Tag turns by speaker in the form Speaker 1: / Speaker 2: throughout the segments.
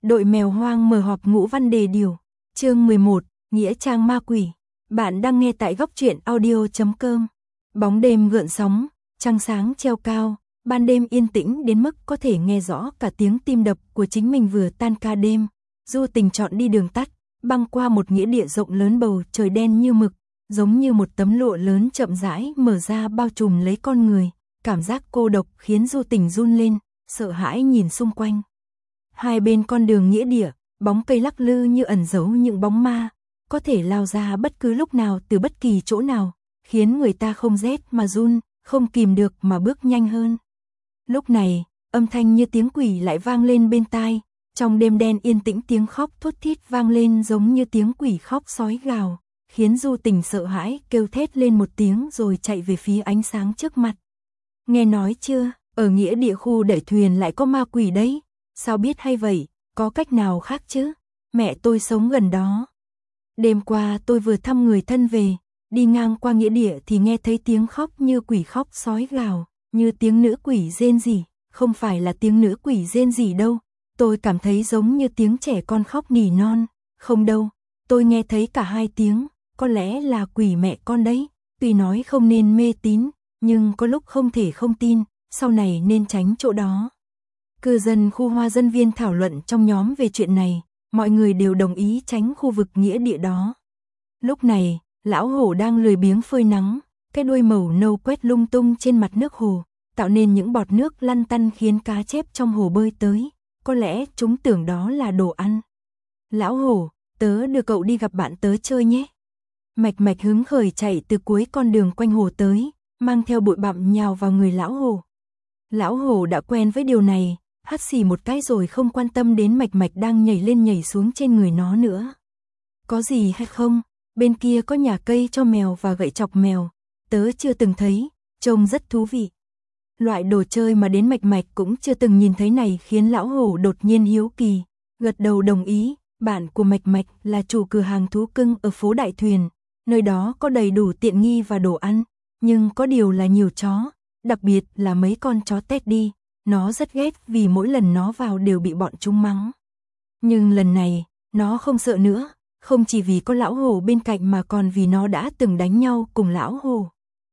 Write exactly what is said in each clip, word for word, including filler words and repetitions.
Speaker 1: Đội mèo hoang mở họp ngũ văn đề điều. Chương mười một, Nghĩa trang ma quỷ. Bạn đang nghe tại góc truyện audio chấm com. Bóng đêm gợn sóng, trăng sáng treo cao, ban đêm yên tĩnh đến mức có thể nghe rõ cả tiếng tim đập của chính mình vừa tan ca đêm. Du Tình chọn đi đường tắt, băng qua một nghĩa địa rộng lớn, bầu trời đen như mực, giống như một tấm lụa lớn chậm rãi mở ra bao trùm lấy con người. Cảm giác cô độc khiến Du Tình run lên, sợ hãi nhìn xung quanh. Hai bên con đường nghĩa địa, bóng cây lắc lư như ẩn giấu những bóng ma, có thể lao ra bất cứ lúc nào từ bất kỳ chỗ nào, khiến người ta không rét mà run, không kìm được mà bước nhanh hơn. Lúc này, âm thanh như tiếng quỷ lại vang lên bên tai, trong đêm đen yên tĩnh tiếng khóc thút thít vang lên giống như tiếng quỷ khóc sói gào, khiến Du Tình sợ hãi kêu thét lên một tiếng rồi chạy về phía ánh sáng trước mặt. Nghe nói chưa, ở nghĩa địa khu đẩy thuyền lại có ma quỷ đấy. Sao biết hay vậy, có cách nào khác chứ? Mẹ tôi sống gần đó. Đêm qua tôi vừa thăm người thân về, đi ngang qua nghĩa địa thì nghe thấy tiếng khóc như quỷ khóc sói gào, như tiếng nữ quỷ rên rỉ, không phải là tiếng nữ quỷ rên rỉ đâu, tôi cảm thấy giống như tiếng trẻ con khóc nỉ non, không đâu, tôi nghe thấy cả hai tiếng, có lẽ là quỷ mẹ con đấy, tuy nói không nên mê tín, nhưng có lúc không thể không tin, sau này nên tránh chỗ đó. Cư dân khu Hoa Dân Viên thảo luận trong nhóm về chuyện này, mọi người đều đồng ý tránh khu vực nghĩa địa đó. Lúc này, lão hổ đang lười biếng phơi nắng, cái đuôi màu nâu quét lung tung trên mặt nước hồ, tạo nên những bọt nước lăn tăn khiến cá chép trong hồ bơi tới, có lẽ chúng tưởng đó là đồ ăn. Lão hổ, tớ đưa cậu đi gặp bạn tớ chơi nhé. Mạch Mạch hứng khởi chạy từ cuối con đường quanh hồ tới, mang theo bụi bặm nhào vào người lão hổ. Lão hổ đã quen với điều này, hắt xì một cái rồi không quan tâm đến Mạch Mạch đang nhảy lên nhảy xuống trên người nó nữa. Có gì hay không? Bên kia có nhà cây cho mèo và gậy chọc mèo, tớ chưa từng thấy, trông rất thú vị. Loại đồ chơi mà đến Mạch Mạch cũng chưa từng nhìn thấy này khiến lão hổ đột nhiên hiếu kỳ, gật đầu đồng ý. Bạn của Mạch Mạch là chủ cửa hàng thú cưng ở phố Đại Thuyền, nơi đó có đầy đủ tiện nghi và đồ ăn, nhưng có điều là nhiều chó, đặc biệt là mấy con chó Teddy. Nó rất ghét vì mỗi lần nó vào đều bị bọn chúng mắng. Nhưng lần này, nó không sợ nữa, không chỉ vì có lão hổ bên cạnh mà còn vì nó đã từng đánh nhau cùng lão hổ.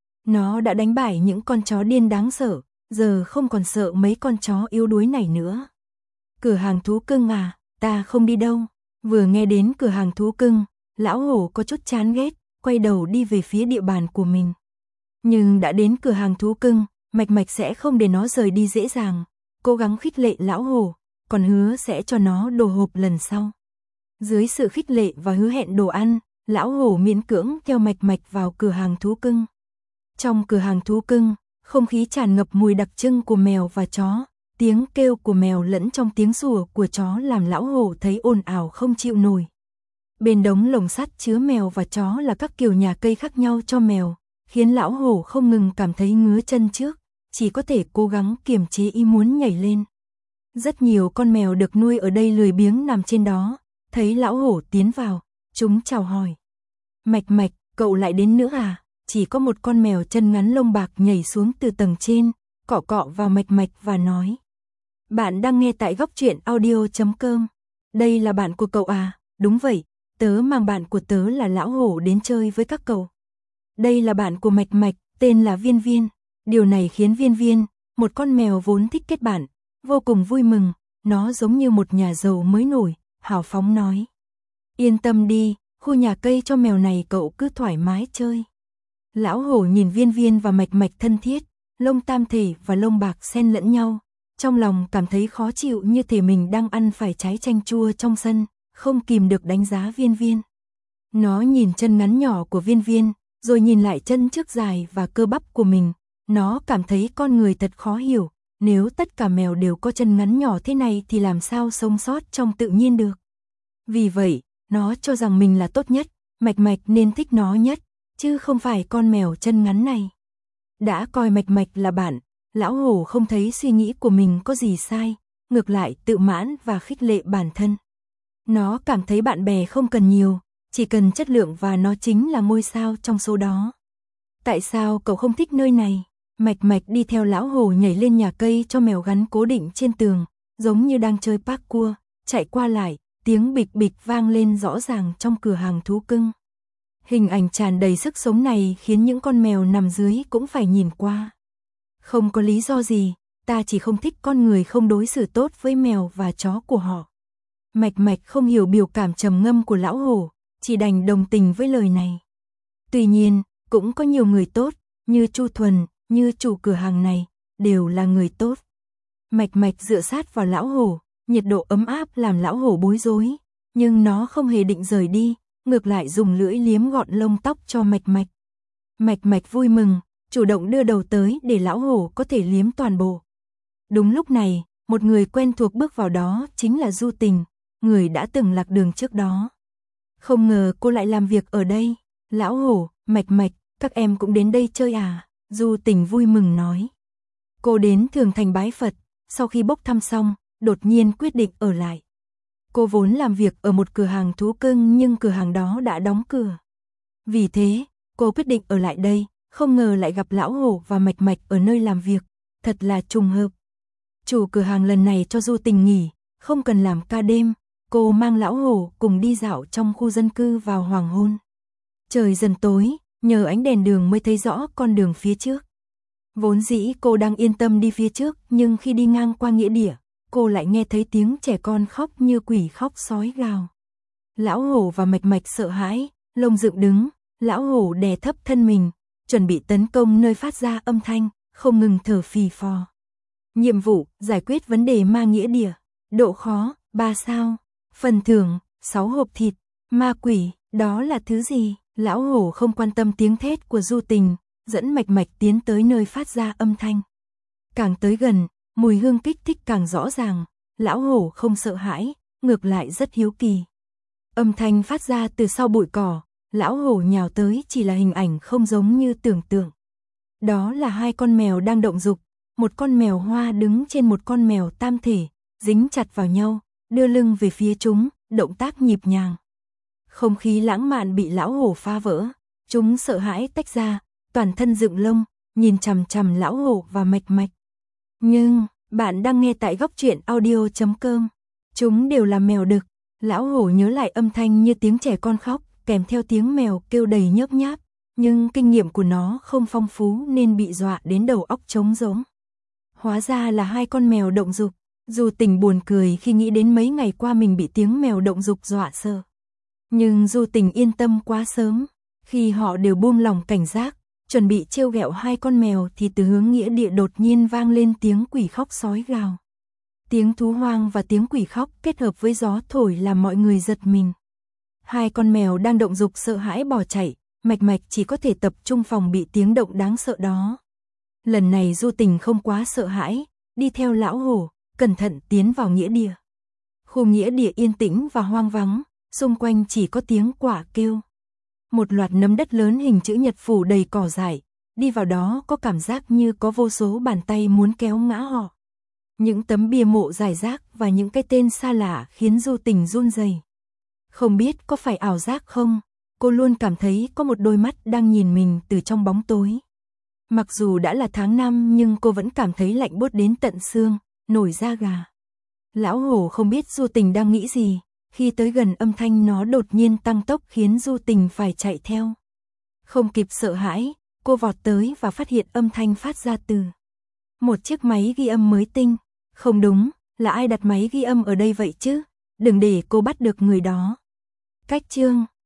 Speaker 1: Nó đã đánh bại những con chó điên đáng sợ, giờ không còn sợ mấy con chó yếu đuối này nữa. Cửa hàng thú cưng à, ta không đi đâu. Vừa nghe đến cửa hàng thú cưng, lão hổ có chút chán ghét, quay đầu đi về phía địa bàn của mình. Nhưng đã đến cửa hàng thú cưng, Mạch Mạch sẽ không để nó rời đi dễ dàng, cố gắng khích lệ lão hổ, còn hứa sẽ cho nó đồ hộp lần sau. Dưới sự khích lệ và hứa hẹn đồ ăn, lão hổ miễn cưỡng theo Mạch Mạch vào cửa hàng thú cưng. Trong cửa hàng thú cưng, không khí tràn ngập mùi đặc trưng của mèo và chó, tiếng kêu của mèo lẫn trong tiếng sủa của chó làm lão hổ thấy ồn ào không chịu nổi. Bên đống lồng sắt chứa mèo và chó là các kiểu nhà cây khác nhau cho mèo, khiến lão hổ không ngừng cảm thấy ngứa chân trước, chỉ có thể cố gắng kiềm chế ý muốn nhảy lên. Rất nhiều con mèo được nuôi ở đây lười biếng nằm trên đó, thấy lão hổ tiến vào, chúng chào hỏi. Mạch Mạch, cậu lại đến nữa à? Chỉ có một con mèo chân ngắn lông bạc nhảy xuống từ tầng trên, cọ cọ vào Mạch Mạch và nói. Bạn đang nghe tại góc truyện audio chấm com. Đây là bạn của cậu à? Đúng vậy, tớ mang bạn của tớ là lão hổ đến chơi với các cậu. Đây là bạn của Mạch Mạch, tên là Viên Viên. Điều này khiến Viên Viên, một con mèo vốn thích kết bạn, vô cùng vui mừng, nó giống như một nhà giàu mới nổi, hào phóng nói. Yên tâm đi, khu nhà cây cho mèo này cậu cứ thoải mái chơi. Lão hổ nhìn Viên Viên và Mạch Mạch thân thiết, lông tam thể và lông bạc xen lẫn nhau, trong lòng cảm thấy khó chịu như thể mình đang ăn phải trái chanh chua trong sân, không kìm được đánh giá Viên Viên. Nó nhìn chân ngắn nhỏ của Viên Viên, rồi nhìn lại chân trước dài và cơ bắp của mình. Nó cảm thấy con người thật khó hiểu, nếu tất cả mèo đều có chân ngắn nhỏ thế này thì làm sao sống sót trong tự nhiên được. Vì vậy, nó cho rằng mình là tốt nhất, Mạch Mạch nên thích nó nhất, chứ không phải con mèo chân ngắn này. Đã coi Mạch Mạch là bạn, lão hổ không thấy suy nghĩ của mình có gì sai, ngược lại tự mãn và khích lệ bản thân. Nó cảm thấy bạn bè không cần nhiều, chỉ cần chất lượng và nó chính là ngôi sao trong số đó. Tại sao cậu không thích nơi này? Mạch Mạch đi theo lão hổ nhảy lên nhà cây cho mèo gắn cố định trên tường, giống như đang chơi parkour, chạy qua lại, tiếng bịch bịch vang lên rõ ràng trong cửa hàng thú cưng. Hình ảnh tràn đầy sức sống này khiến những con mèo nằm dưới cũng phải nhìn qua. Không có lý do gì, ta chỉ không thích con người không đối xử tốt với mèo và chó của họ. Mạch Mạch không hiểu biểu cảm trầm ngâm của lão hổ, chỉ đành đồng tình với lời này. Tuy nhiên, cũng có nhiều người tốt, như Chu Thuần, như chủ cửa hàng này, đều là người tốt. Mạch Mạch dựa sát vào lão hổ, nhiệt độ ấm áp làm lão hổ bối rối, nhưng nó không hề định rời đi, ngược lại dùng lưỡi liếm gọn lông tóc cho Mạch Mạch. Mạch Mạch vui mừng, chủ động đưa đầu tới để lão hổ có thể liếm toàn bộ. Đúng lúc này, một người quen thuộc bước vào, đó chính là Du Tình, người đã từng lạc đường trước đó. Không ngờ cô lại làm việc ở đây. Lão hổ, Mạch Mạch, các em cũng đến đây chơi à? Du Tình vui mừng nói. Cô đến Thường Thành bái Phật, sau khi bốc thăm xong, đột nhiên quyết định ở lại. Cô vốn làm việc ở một cửa hàng thú cưng nhưng cửa hàng đó đã đóng cửa. Vì thế, cô quyết định ở lại đây, không ngờ lại gặp lão hổ và Mạch Mạch ở nơi làm việc, thật là trùng hợp. Chủ cửa hàng lần này cho Du Tình nghỉ, không cần làm ca đêm, cô mang lão hổ cùng đi dạo trong khu dân cư vào hoàng hôn. Trời dần tối, nhờ ánh đèn đường mới thấy rõ con đường phía trước. Vốn dĩ cô đang yên tâm đi phía trước, nhưng khi đi ngang qua nghĩa địa, cô lại nghe thấy tiếng trẻ con khóc như quỷ khóc sói gào. Lão hổ và Mạch Mạch sợ hãi, lông dựng đứng, lão hổ đè thấp thân mình, chuẩn bị tấn công nơi phát ra âm thanh, không ngừng thở phì phò. Nhiệm vụ, giải quyết vấn đề ma nghĩa địa. Độ khó, ba sao. Phần thưởng, sáu hộp thịt. Ma quỷ, đó là thứ gì? Lão hổ không quan tâm tiếng thét của Du Tình, dẫn Mạch Mạch tiến tới nơi phát ra âm thanh. Càng tới gần, mùi hương kích thích càng rõ ràng, lão hổ không sợ hãi, ngược lại rất hiếu kỳ. Âm thanh phát ra từ sau bụi cỏ, lão hổ nhào tới chỉ là hình ảnh không giống như tưởng tượng. Đó là hai con mèo đang động dục, một con mèo hoa đứng trên một con mèo tam thể, dính chặt vào nhau, đưa lưng về phía chúng, động tác nhịp nhàng. Không khí lãng mạn bị lão hổ phá vỡ, chúng sợ hãi tách ra, toàn thân dựng lông, nhìn chằm chằm lão hổ và Mạch Mạch. Nhưng, bạn đang nghe tại góc truyện audio chấm com. Chúng đều là mèo đực. Lão hổ nhớ lại âm thanh như tiếng trẻ con khóc, kèm theo tiếng mèo kêu đầy nhớp nháp, nhưng kinh nghiệm của nó không phong phú nên bị dọa đến đầu óc trống rỗng. Hóa ra là hai con mèo động dục. Du Tình buồn cười khi nghĩ đến mấy ngày qua mình bị tiếng mèo động dục dọa sợ. Nhưng Du Tình yên tâm quá sớm, khi họ đều buông lỏng cảnh giác, chuẩn bị trêu ghẹo hai con mèo thì từ hướng nghĩa địa đột nhiên vang lên tiếng quỷ khóc sói gào. Tiếng thú hoang và tiếng quỷ khóc kết hợp với gió thổi làm mọi người giật mình. Hai con mèo đang động dục sợ hãi bỏ chạy, Mạch Mạch chỉ có thể tập trung phòng bị tiếng động đáng sợ đó. Lần này Du Tình không quá sợ hãi, đi theo lão hổ, cẩn thận tiến vào nghĩa địa. Khu nghĩa địa yên tĩnh và hoang vắng, xung quanh chỉ có tiếng quạ kêu. Một loạt nấm đất lớn hình chữ nhật phủ đầy cỏ dại, đi vào đó có cảm giác như có vô số bàn tay muốn kéo ngã họ. Những tấm bia mộ rải rác và những cái tên xa lạ khiến Du Tình run rẩy. Không biết có phải ảo giác không, cô luôn cảm thấy có một đôi mắt đang nhìn mình từ trong bóng tối. Mặc dù đã là tháng năm nhưng cô vẫn cảm thấy lạnh buốt đến tận xương, nổi da gà. Lão hổ không biết Du Tình đang nghĩ gì, khi tới gần âm thanh nó đột nhiên tăng tốc khiến Du Tình phải chạy theo. Không kịp sợ hãi, cô vọt tới và phát hiện âm thanh phát ra từ một chiếc máy ghi âm mới tinh. Không đúng, là ai đặt máy ghi âm ở đây vậy chứ? Đừng để cô bắt được người đó. Cách chương